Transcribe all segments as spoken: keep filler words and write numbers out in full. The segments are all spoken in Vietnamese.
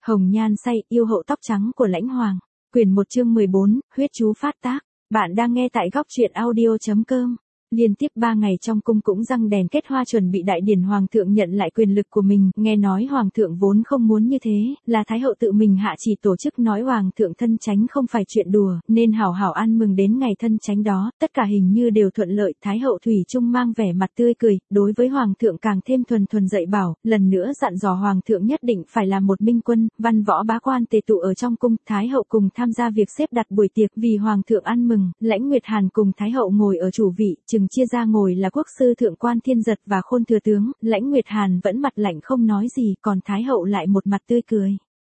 Hồng nhan say, yêu hậu tóc trắng của Lãnh Hoàng. Quyển một chương mười bốn, huyết chú phát tác. Bạn đang nghe tại góc truyện audio chấm com. Liên tiếp ba ngày trong cung cũng răng đèn kết hoa chuẩn bị đại điển hoàng thượng nhận lại quyền lực của mình, nghe nói hoàng thượng vốn không muốn như thế, là thái hậu tự mình hạ chỉ tổ chức nói hoàng thượng thân chánh không phải chuyện đùa, nên hảo hảo ăn mừng đến ngày thân chánh đó, tất cả hình như đều thuận lợi, thái hậu thủy chung mang vẻ mặt tươi cười, đối với hoàng thượng càng thêm thuần thuần dạy bảo, lần nữa dặn dò hoàng thượng nhất định phải là một minh quân, văn võ bá quan tề tụ ở trong cung, thái hậu cùng tham gia việc xếp đặt buổi tiệc, vì hoàng thượng ăn mừng, Lãnh Nguyệt Hàn cùng thái hậu ngồi ở chủ vị, chừng chia ra ngồi là quốc sư thượng quan Thiên Giật và Khôn thừa tướng, Lãnh Nguyệt Hàn vẫn mặt lạnh không nói gì, còn thái hậu lại một mặt tươi cười.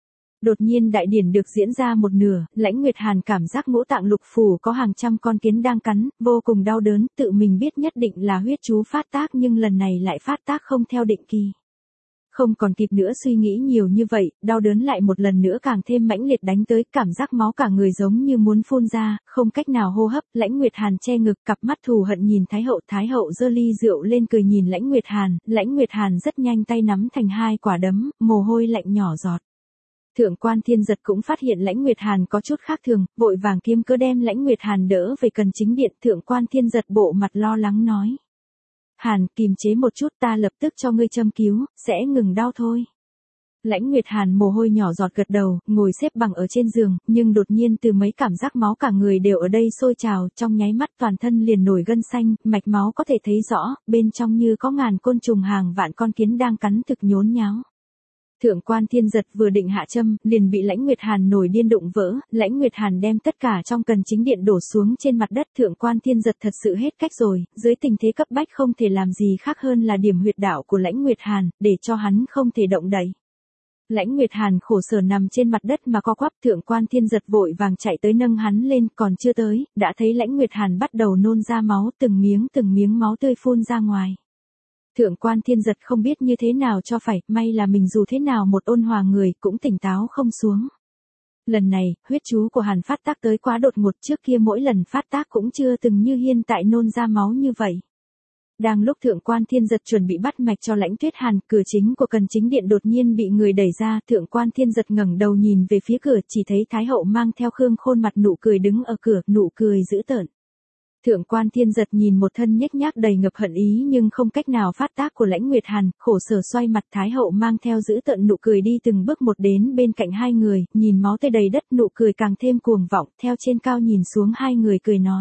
Đột nhiên đại điển được diễn ra một nửa, Lãnh Nguyệt Hàn cảm giác ngũ tạng lục phủ có hàng trăm con kiến đang cắn, vô cùng đau đớn, tự mình biết nhất định là huyết chú phát tác nhưng lần này lại phát tác không theo định kỳ. Không còn kịp nữa suy nghĩ nhiều như vậy, đau đớn lại một lần nữa càng thêm mãnh liệt đánh tới, cảm giác máu cả người giống như muốn phun ra, không cách nào hô hấp, Lãnh Nguyệt Hàn che ngực, cặp mắt thù hận nhìn thái hậu, thái hậu giơ ly rượu lên cười nhìn Lãnh Nguyệt Hàn, Lãnh Nguyệt Hàn rất nhanh tay nắm thành hai quả đấm, mồ hôi lạnh nhỏ giọt. Thượng quan Thiên Giật cũng phát hiện Lãnh Nguyệt Hàn có chút khác thường, vội vàng kiếm cớ đem Lãnh Nguyệt Hàn đỡ về cần chính điện, thượng quan Thiên Giật bộ mặt lo lắng nói. Hàn, kìm chế một chút, ta lập tức cho ngươi châm cứu, sẽ ngừng đau thôi. Lãnh Nguyệt Hàn mồ hôi nhỏ giọt gật đầu, ngồi xếp bằng ở trên giường, nhưng đột nhiên từ mấy cảm giác máu cả người đều ở đây sôi trào, trong nháy mắt toàn thân liền nổi gân xanh, mạch máu có thể thấy rõ, bên trong như có ngàn côn trùng hàng vạn con kiến đang cắn thực nhốn nháo. Thượng quan Thiên Giật vừa định hạ châm, liền bị Lãnh Nguyệt Hàn nổi điên đụng vỡ, Lãnh Nguyệt Hàn đem tất cả trong cần chính điện đổ xuống trên mặt đất, thượng quan Thiên Giật thật sự hết cách rồi, dưới tình thế cấp bách không thể làm gì khác hơn là điểm huyệt đạo của Lãnh Nguyệt Hàn, để cho hắn không thể động đậy. Lãnh Nguyệt Hàn khổ sở nằm trên mặt đất mà co quắp, thượng quan Thiên Giật vội vàng chạy tới nâng hắn lên, còn chưa tới, đã thấy Lãnh Nguyệt Hàn bắt đầu nôn ra máu, từng miếng từng miếng máu tươi phun ra ngoài. Thượng quan Thiên Giật không biết như thế nào cho phải, may là mình dù thế nào một ôn hòa người cũng tỉnh táo không xuống. Lần này, huyết chú của Hàn phát tác tới quá đột ngột, trước kia mỗi lần phát tác cũng chưa từng như hiện tại nôn ra máu như vậy. Đang lúc thượng quan Thiên Giật chuẩn bị bắt mạch cho Lãnh Tuyết Hàn, cửa chính của cần chính điện đột nhiên bị người đẩy ra, thượng quan Thiên Giật ngẩng đầu nhìn về phía cửa, chỉ thấy thái hậu mang theo Khương Khôn mặt nụ cười đứng ở cửa, nụ cười dữ tợn. Thượng quan Thiên Giật nhìn một thân nhếch nhác đầy ngập hận ý nhưng không cách nào phát tác của Lãnh Nguyệt Hàn, khổ sở xoay mặt, thái hậu mang theo dữ tợn nụ cười đi từng bước một đến bên cạnh hai người, nhìn máu tươi đầy đất, nụ cười càng thêm cuồng vọng, theo trên cao nhìn xuống hai người cười nói.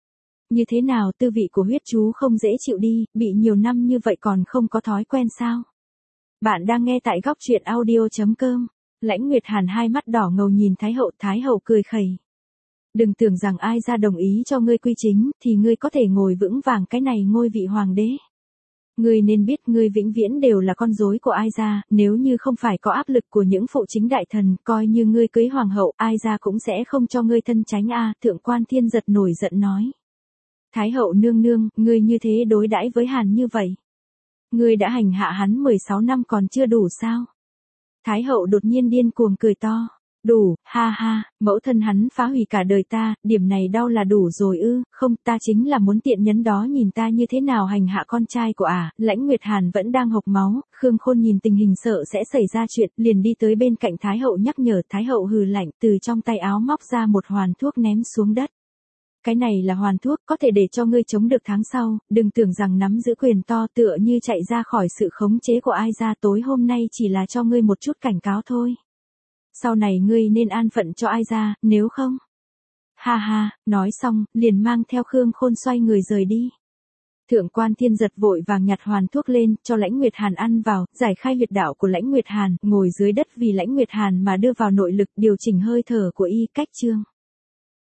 Như thế nào, tư vị của huyết chú không dễ chịu đi, bị nhiều năm như vậy còn không có thói quen sao? Bạn đang nghe tại góc truyện audio chấm com. Lãnh Nguyệt Hàn hai mắt đỏ ngầu nhìn thái hậu, thái hậu cười khẩy. Đừng tưởng rằng ai ra đồng ý cho ngươi quy chính, thì ngươi có thể ngồi vững vàng cái này ngôi vị hoàng đế. Ngươi nên biết ngươi vĩnh viễn đều là con rối của ai ra, nếu như không phải có áp lực của những phụ chính đại thần, coi như ngươi cưới hoàng hậu, ai ra cũng sẽ không cho ngươi thân chánh a. Thượng quan Thiên Giật nổi giận nói. Thái hậu nương nương, ngươi như thế đối đãi với Hàn như vậy. Ngươi đã hành hạ hắn mười sáu năm còn chưa đủ sao? Thái hậu đột nhiên điên cuồng cười to. Đủ, ha ha, mẫu thân hắn phá hủy cả đời ta, điểm này đau là đủ rồi ư, không, ta chính là muốn tiện nhân đó nhìn ta như thế nào hành hạ con trai của ả. À. Lãnh Nguyệt Hàn vẫn đang hộc máu, Khương Khôn nhìn tình hình sợ sẽ xảy ra chuyện, liền đi tới bên cạnh thái hậu nhắc nhở, thái hậu hừ lạnh, từ trong tay áo móc ra một hoàn thuốc ném xuống đất. Cái này là hoàn thuốc, có thể để cho ngươi chống được tháng sau, đừng tưởng rằng nắm giữ quyền to tựa như chạy ra khỏi sự khống chế của ai ra, tối hôm nay chỉ là cho ngươi một chút cảnh cáo thôi. Sau này ngươi nên an phận cho ai ra, nếu không. Ha ha, nói xong, liền mang theo Khương Khôn xoay người rời đi. Thượng quan Thiên Giật vội vàng nhặt hoàn thuốc lên, cho Lãnh Nguyệt Hàn ăn vào, giải khai huyệt đạo của Lãnh Nguyệt Hàn, ngồi dưới đất vì Lãnh Nguyệt Hàn mà đưa vào nội lực, điều chỉnh hơi thở của y, cách chương.